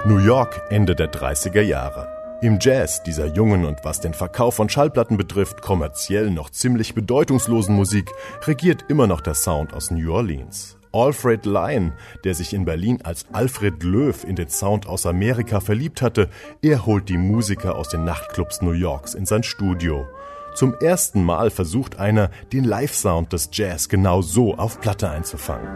New York, Ende der 30er Jahre. Im Jazz, dieser jungen und was den Verkauf von Schallplatten betrifft, kommerziell noch ziemlich bedeutungslosen Musik, regiert immer noch der Sound aus New Orleans. Alfred Lion, der sich in Berlin als Alfred Löw in den Sound aus Amerika verliebt hatte, er holt die Musiker aus den Nachtclubs New Yorks in sein Studio. Zum ersten Mal versucht einer, den Live-Sound des Jazz genau so auf Platte einzufangen.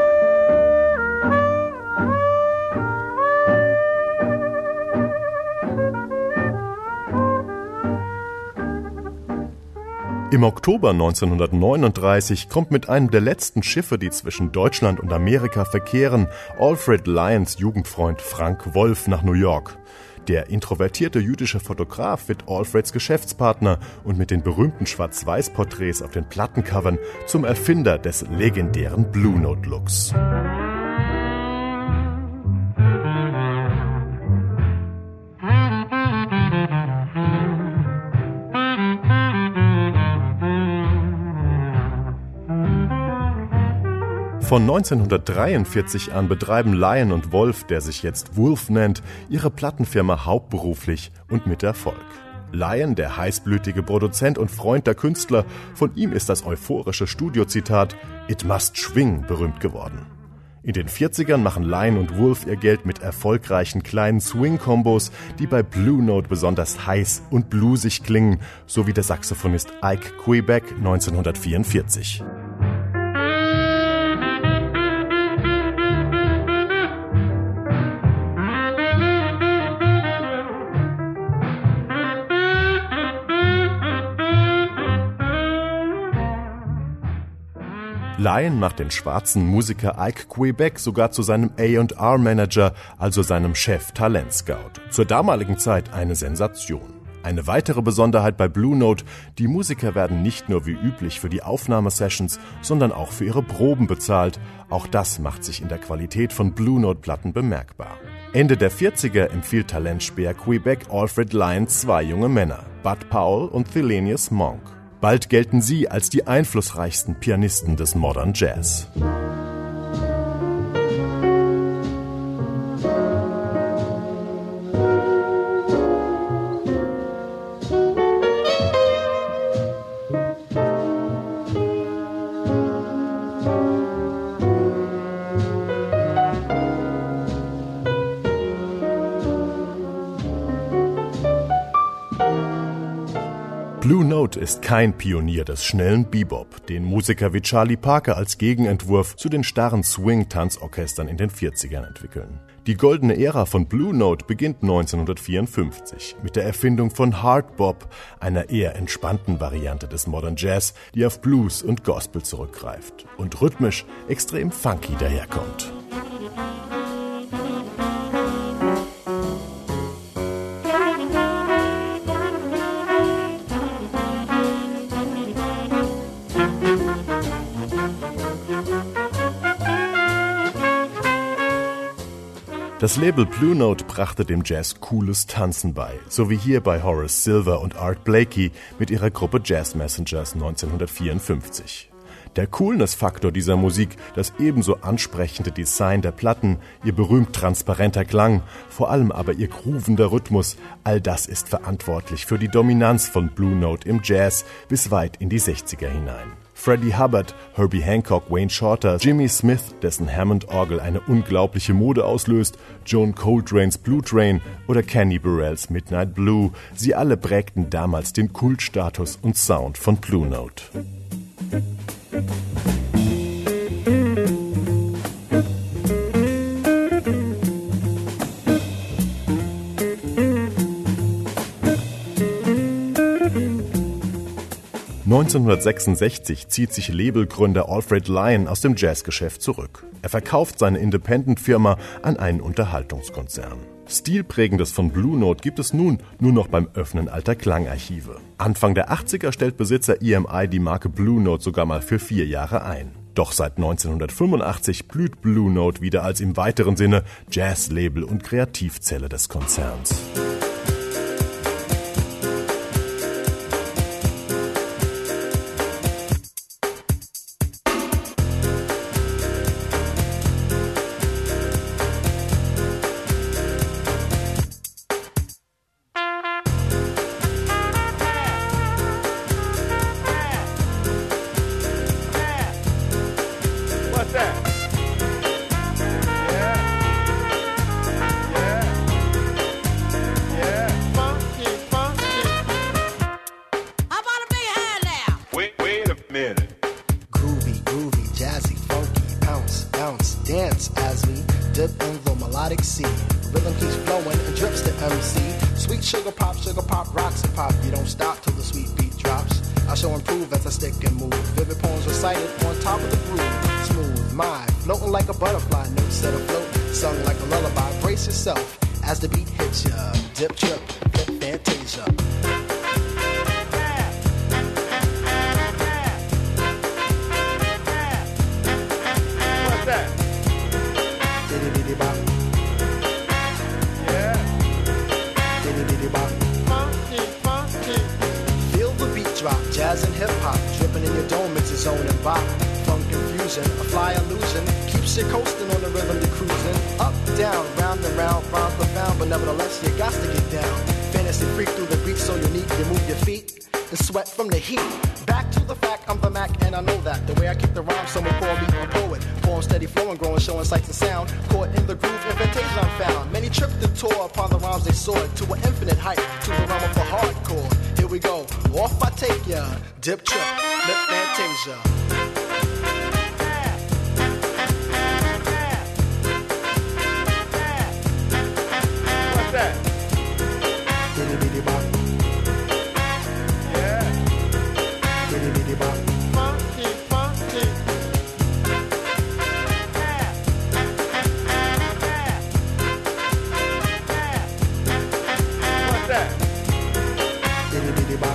Im Oktober 1939 kommt mit einem der letzten Schiffe, die zwischen Deutschland und Amerika verkehren, Alfred Lions Jugendfreund Frank Wolf nach New York. Der introvertierte jüdische Fotograf wird Alfreds Geschäftspartner und mit den berühmten Schwarz-Weiß-Porträts auf den Plattencovern zum Erfinder des legendären Blue Note Looks. Von 1943 an betreiben Lion und Wolf, der sich jetzt Wolf nennt, ihre Plattenfirma hauptberuflich und mit Erfolg. Lion, der heißblütige Produzent und Freund der Künstler, von ihm ist das euphorische Studiozitat "It must swing" berühmt geworden. In den 40ern machen Lion und Wolf ihr Geld mit erfolgreichen kleinen Swing-Kombos, die bei Blue Note besonders heiß und bluesig klingen, so wie der Saxophonist Ike Quebec 1944. Lion macht den schwarzen Musiker Ike Quebec sogar zu seinem A&R-Manager, also seinem Chef Talentscout. Zur damaligen Zeit eine Sensation. Eine weitere Besonderheit bei Blue Note: die Musiker werden nicht nur wie üblich für die Aufnahmesessions, sondern auch für ihre Proben bezahlt. Auch das macht sich in der Qualität von Blue Note-Platten bemerkbar. Ende der 40er empfiehlt Talentspäher Quebec Alfred Lion zwei junge Männer, Bud Powell und Thelonious Monk. Bald gelten sie als die einflussreichsten Pianisten des Modern Jazz. Blue Note ist kein Pionier des schnellen Bebop, den Musiker wie Charlie Parker als Gegenentwurf zu den starren Swing-Tanzorchestern in den 40ern entwickeln. Die goldene Ära von Blue Note beginnt 1954 mit der Erfindung von Hard Bop, einer eher entspannten Variante des Modern Jazz, die auf Blues und Gospel zurückgreift und rhythmisch extrem funky daherkommt. Das Label Blue Note brachte dem Jazz cooles Tanzen bei, so wie hier bei Horace Silver und Art Blakey mit ihrer Gruppe Jazz Messengers 1954. Der Coolness-Faktor dieser Musik, das ebenso ansprechende Design der Platten, ihr berühmt transparenter Klang, vor allem aber ihr groovender Rhythmus, all das ist verantwortlich für die Dominanz von Blue Note im Jazz bis weit in die 60er hinein. Freddie Hubbard, Herbie Hancock, Wayne Shorter, Jimmy Smith, dessen Hammond-Orgel eine unglaubliche Mode auslöst, Joan Coltrane's Blue Train oder Kenny Burrells Midnight Blue, sie alle prägten damals den Kultstatus und Sound von Blue Note. 1966 zieht sich Labelgründer Alfred Lion aus dem Jazzgeschäft zurück. Er verkauft seine Independent-Firma an einen Unterhaltungskonzern. Stilprägendes von Blue Note gibt es nun nur noch beim Öffnen alter Klangarchive. Anfang der 80er stellt Besitzer EMI die Marke Blue Note sogar mal für 4 Jahre ein. Doch seit 1985 blüht Blue Note wieder als im weiteren Sinne Jazzlabel und Kreativzelle des Konzerns. sugar pop, rocks and pop. You don't stop till the sweet beat drops. I shall improve as I stick and move. Vivid poems recited on top of the groove. Smooth mind, floating like a butterfly. Notes set afloat, sung like a lullaby. Brace yourself as the beat hits ya. Dip, trip, flip, fantasia. What's that? Diddy bop. Yeah. Diddy bop. Funky. Feel the beat drop, jazz and hip hop, dripping in your dome, it's its own and bop. Funk confusion, a fly illusion, keeps you coasting on the rhythm you're cruising. Up, down, round and round, rhymes profound, but nevertheless you got to get down. Fantasy freak through the beat so unique, you move your feet and sweat from the heat. Back to the fact, I'm the Mac and I know that. The way I kick the rhyme, someone call me a poet. Poem steady flowing, growing, showing sights and sound. Caught in the groove, invitation I'm found. Many tripped and tore upon the rhymes they soared to an infinite height, to the realm of the hardcore. Here we go, off I take ya. Dip, trip, lip, fantasia. What's that? Diddy bop. Yeah. Diddy bop. Funky. What's that? Diddy bop.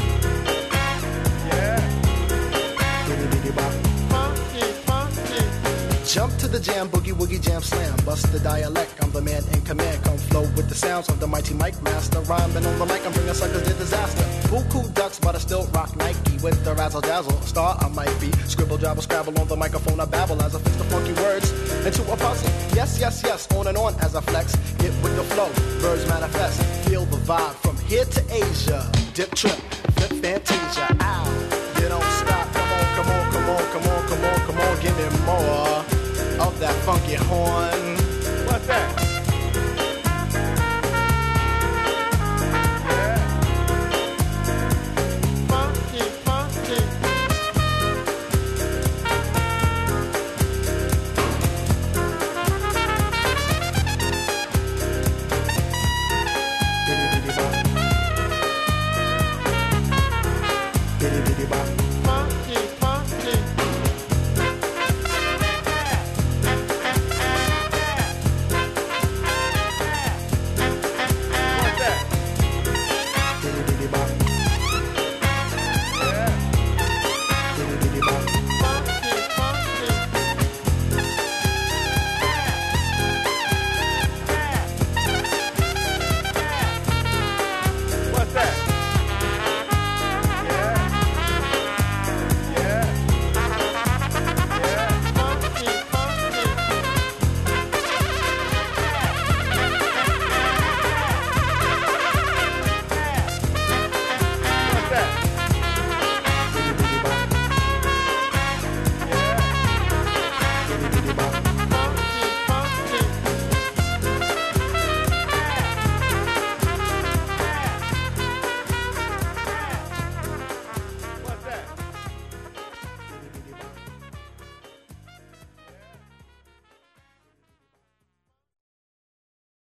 Yeah. Diddy bop. Funky. Jump to the jam, boogie woogie jam slam. Bust the dialect, I'm the man in command. Come flow with the sounds of the mighty mic master. Rhyming on the mic, I'm bringing suckers to disaster. Buku ducks, but I still rock Nike with the razzle dazzle. A star I might be. Scribble, jabble, scrabble on the microphone. I babble as I fix the funky words into a puzzle. Yes, on and on as I flex. Get with the flow, birds manifest. Feel the vibe from here to Asia. Dip, trip, flip, fantasia. Ow, you don't stop. Come on, give me more of that funky horn. What's that?